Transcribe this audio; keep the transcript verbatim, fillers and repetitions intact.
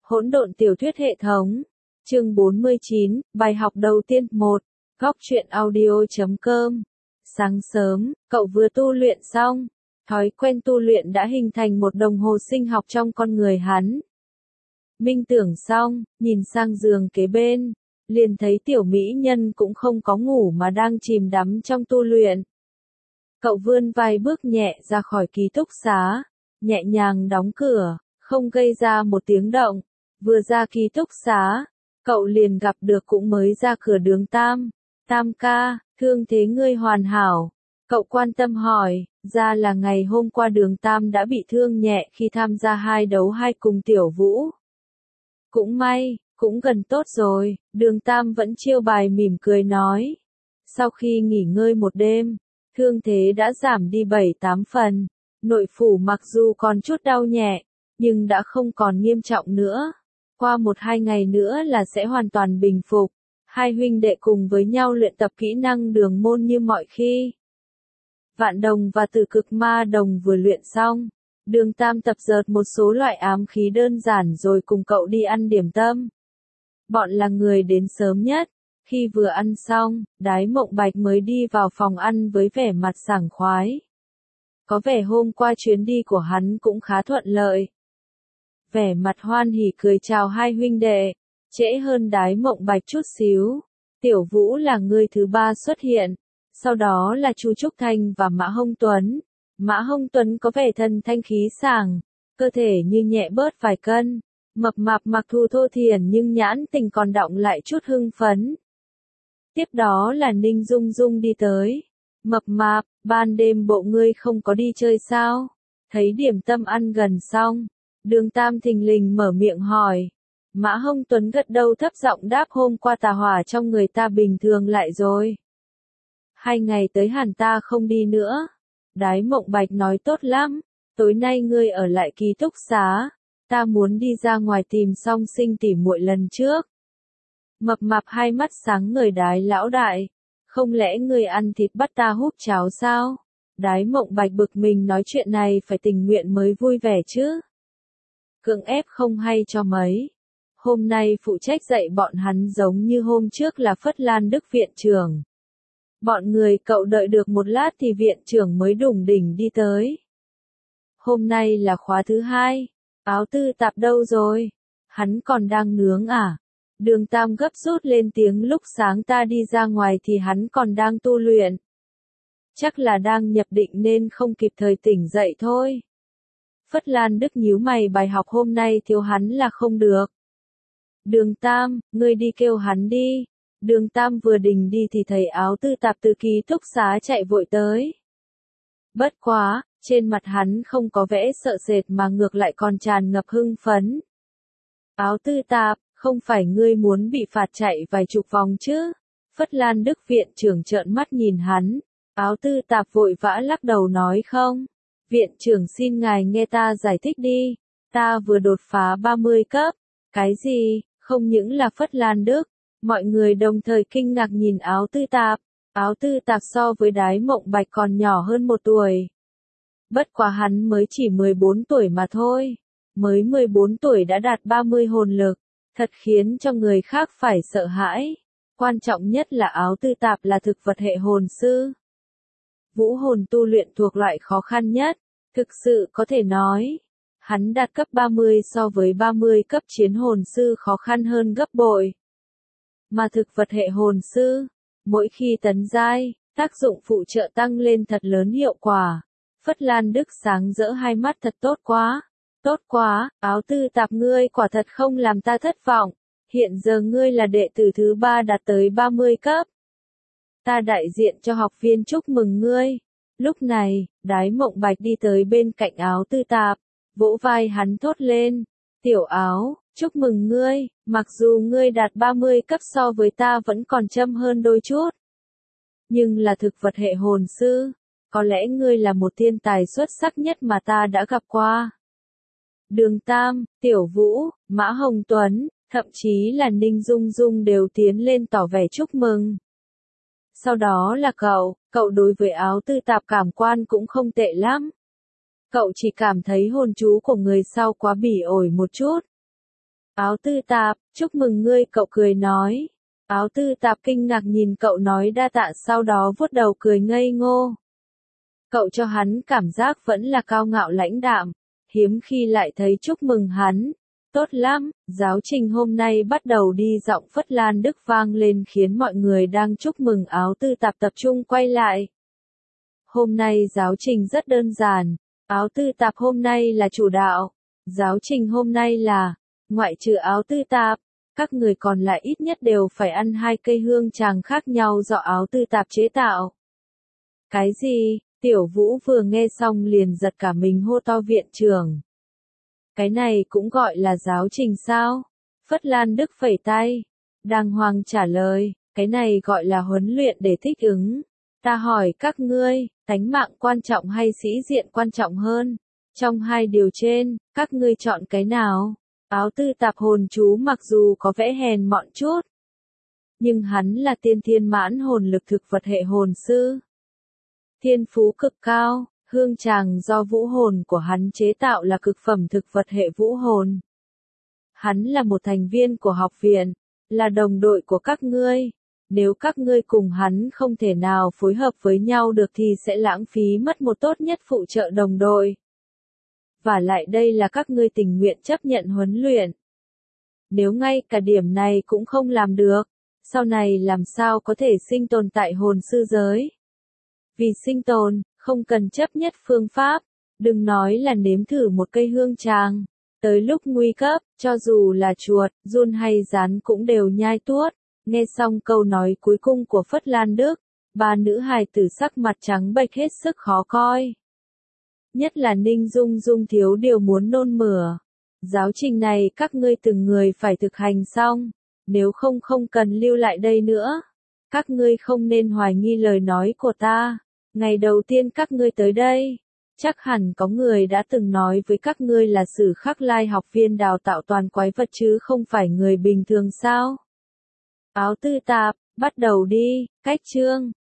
Hỗn độn tiểu thuyết hệ thống. Chương bốn mươi chín, bài học đầu tiên. một. Góc truyện audio chấm com. Sáng sớm, cậu vừa tu luyện xong. Thói quen tu luyện đã hình thành một đồng hồ sinh học trong con người hắn. Minh tưởng xong, nhìn sang giường kế bên, liền thấy tiểu mỹ nhân cũng không có ngủ mà đang chìm đắm trong tu luyện. Cậu vươn vai bước nhẹ ra khỏi ký túc xá, nhẹ nhàng đóng cửa, không gây ra một tiếng động. Vừa ra ký túc xá, cậu liền gặp được cũng mới ra cửa Đường Tam. Tam ca, thương thế ngươi hoàn hảo. Cậu quan tâm hỏi, ra là ngày hôm qua Đường Tam đã bị thương nhẹ khi tham gia hai đấu hai cùng Tiểu Vũ. Cũng may, cũng gần tốt rồi, Đường Tam vẫn chiêu bài mỉm cười nói. Sau khi nghỉ ngơi một đêm, thương thế đã giảm đi bảy tám phần. Nội phủ mặc dù còn chút đau nhẹ, nhưng đã không còn nghiêm trọng nữa. Qua một hai ngày nữa là sẽ hoàn toàn bình phục. Hai huynh đệ cùng với nhau luyện tập kỹ năng đường môn như mọi khi. Vạn đồng và tử cực ma đồng vừa luyện xong. Đường Tam tập dượt một số loại ám khí đơn giản rồi cùng cậu đi ăn điểm tâm. Bọn là người đến sớm nhất. Khi vừa ăn xong, Đái Mộng Bạch mới đi vào phòng ăn với vẻ mặt sảng khoái. Có vẻ hôm qua chuyến đi của hắn cũng khá thuận lợi. Vẻ mặt hoan hỉ cười chào hai huynh đệ, trễ hơn Đái Mộng Bạch chút xíu. Tiểu Vũ là người thứ ba xuất hiện, sau đó là Chu Trúc Thanh và Mã Hông Tuấn. Mã Hông Tuấn có vẻ thân thanh khí sảng, cơ thể như nhẹ bớt vài cân, mập mạp mặc thù thô thiển nhưng nhãn tình còn đọng lại chút hưng phấn. Tiếp đó là Ninh Dung Dung đi tới. Mập mạp, ban đêm bộ ngươi không có đi chơi sao? Thấy điểm tâm ăn gần xong, Đường Tam thình lình mở miệng hỏi. Mã Hông Tuấn gật đầu thấp giọng đáp hôm qua tà hỏa trong người ta bình thường lại rồi. Hai ngày tới hẳn ta không đi nữa. Đái Mộng Bạch nói tốt lắm, tối nay ngươi ở lại ký túc xá, ta muốn đi ra ngoài tìm Song Sinh tỉ muội lần trước. Mập mạp hai mắt sáng ngời Đái lão đại, không lẽ ngươi ăn thịt bắt ta húp cháo sao? Đái Mộng Bạch bực mình nói chuyện này phải tình nguyện mới vui vẻ chứ. Cưỡng ép không hay cho mấy. Hôm nay phụ trách dạy bọn hắn giống như hôm trước là Phất Lan Đức viện trưởng. Bọn người cậu đợi được một lát thì viện trưởng mới đủng đỉnh đi tới. Hôm nay là khóa thứ hai, áo tư tạp đâu rồi? Hắn còn đang nướng à? Đường Tam gấp rút lên tiếng lúc sáng ta đi ra ngoài thì hắn còn đang tu luyện. Chắc là đang nhập định nên không kịp thời tỉnh dậy thôi. Phất Lan Đức nhíu mày bài học hôm nay thiếu hắn là không được. Đường Tam, ngươi đi kêu hắn đi. Đường Tam vừa định đi thì thấy áo tư tạp từ ký túc xá chạy vội tới. Bất quá, trên mặt hắn không có vẻ sợ sệt mà ngược lại còn tràn ngập hưng phấn. Áo tư tạp, không phải ngươi muốn bị phạt chạy vài chục vòng chứ? Phất Lan Đức viện trưởng trợn mắt nhìn hắn. Áo tư tạp vội vã lắc đầu nói không. Viện trưởng xin ngài nghe ta giải thích đi. Ta vừa đột phá ba mươi cấp. Cái gì? Không những là Phất Lan Đức. Mọi người đồng thời kinh ngạc nhìn áo tư tạp. Áo tư tạp so với Đái Mộng Bạch còn nhỏ hơn một tuổi. Bất quá hắn mới chỉ mười bốn tuổi mà thôi. Mới mười bốn tuổi đã đạt ba mươi hồn lực. Thật khiến cho người khác phải sợ hãi. Quan trọng nhất là áo tư tạp là thực vật hệ hồn sư. Vũ hồn tu luyện thuộc loại khó khăn nhất. Thực sự có thể nói. Hắn đạt cấp ba mươi so với ba mươi cấp chiến hồn sư khó khăn hơn gấp bội. Mà thực vật hệ hồn sư, mỗi khi tấn giai, tác dụng phụ trợ tăng lên thật lớn hiệu quả. Phất Lan Đức sáng rỡ hai mắt thật tốt quá. Tốt quá, áo tư tạp ngươi quả thật không làm ta thất vọng. Hiện giờ ngươi là đệ tử thứ ba đạt tới ba mươi cấp. Ta đại diện cho học viên chúc mừng ngươi. Lúc này, Đái Mộng Bạch đi tới bên cạnh áo tư tạp, vỗ vai hắn thốt lên. Tiểu Áo, chúc mừng ngươi, mặc dù ngươi đạt ba mươi cấp so với ta vẫn còn châm hơn đôi chút. Nhưng là thực vật hệ hồn sư, có lẽ ngươi là một thiên tài xuất sắc nhất mà ta đã gặp qua. Đường Tam, Tiểu Vũ, Mã Hồng Tuấn, thậm chí là Ninh Dung Dung đều tiến lên tỏ vẻ chúc mừng. Sau đó là cậu, cậu đối với áo tư tạp cảm quan cũng không tệ lắm. Cậu chỉ cảm thấy hồn chú của người sau quá bỉ ổi một chút. Áo tư tạp, chúc mừng ngươi, cậu cười nói. Áo tư tạp kinh ngạc nhìn cậu nói đa tạ, sau đó vuốt đầu cười ngây ngô. Cậu cho hắn cảm giác vẫn là cao ngạo lãnh đạm, hiếm khi lại thấy chúc mừng hắn. Tốt lắm, giáo trình hôm nay bắt đầu đi, giọng Phất Lan Đức vang lên khiến mọi người đang chúc mừng áo tư tạp tập trung quay lại. Hôm nay giáo trình rất đơn giản, áo tư tạp hôm nay là chủ đạo. Giáo trình hôm nay là, ngoại trừ áo tư tạp, các người còn lại ít nhất đều phải ăn hai cây hương tràng khác nhau do áo tư tạp chế tạo. Cái gì? Tiểu Vũ vừa nghe xong liền giật cả mình, hô to viện trưởng. Cái này cũng gọi là giáo trình sao? Phất Lan Đức phẩy tay, đàng hoàng trả lời, cái này gọi là huấn luyện để thích ứng. Ta hỏi các ngươi, tánh mạng quan trọng hay sĩ diện quan trọng hơn? Trong hai điều trên, các ngươi chọn cái nào? Áo tư tạp hồn chú mặc dù có vẻ hèn mọn chút, nhưng hắn là tiên thiên mãn hồn lực thực vật hệ hồn sư. Thiên phú cực cao, hương tràng do vũ hồn của hắn chế tạo là cực phẩm thực vật hệ vũ hồn. Hắn là một thành viên của học viện, là đồng đội của các ngươi. Nếu các ngươi cùng hắn không thể nào phối hợp với nhau được thì sẽ lãng phí mất một tốt nhất phụ trợ đồng đội. Và lại đây là các ngươi tình nguyện chấp nhận huấn luyện. Nếu ngay cả điểm này cũng không làm được, sau này làm sao có thể sinh tồn tại hồn sư giới? Vì sinh tồn, không cần chấp nhất phương pháp, đừng nói là nếm thử một cây hương tràng. Tới lúc nguy cấp, cho dù là chuột, giun hay rắn cũng đều nhai tuốt. Nghe xong câu nói cuối cùng của Phất Lan Đức, ba nữ hài tử sắc mặt trắng bệch hết sức khó coi. Nhất là Ninh Dung Dung thiếu điều muốn nôn mửa. Giáo trình này các ngươi từng người phải thực hành xong, nếu không không cần lưu lại đây nữa. Các ngươi không nên hoài nghi lời nói của ta. Ngày đầu tiên các ngươi tới đây, chắc hẳn có người đã từng nói với các ngươi là Sử Khắc Lai học viên đào tạo toàn quái vật chứ không phải người bình thường sao? Áo tư tạp, bắt đầu đi, cách chương.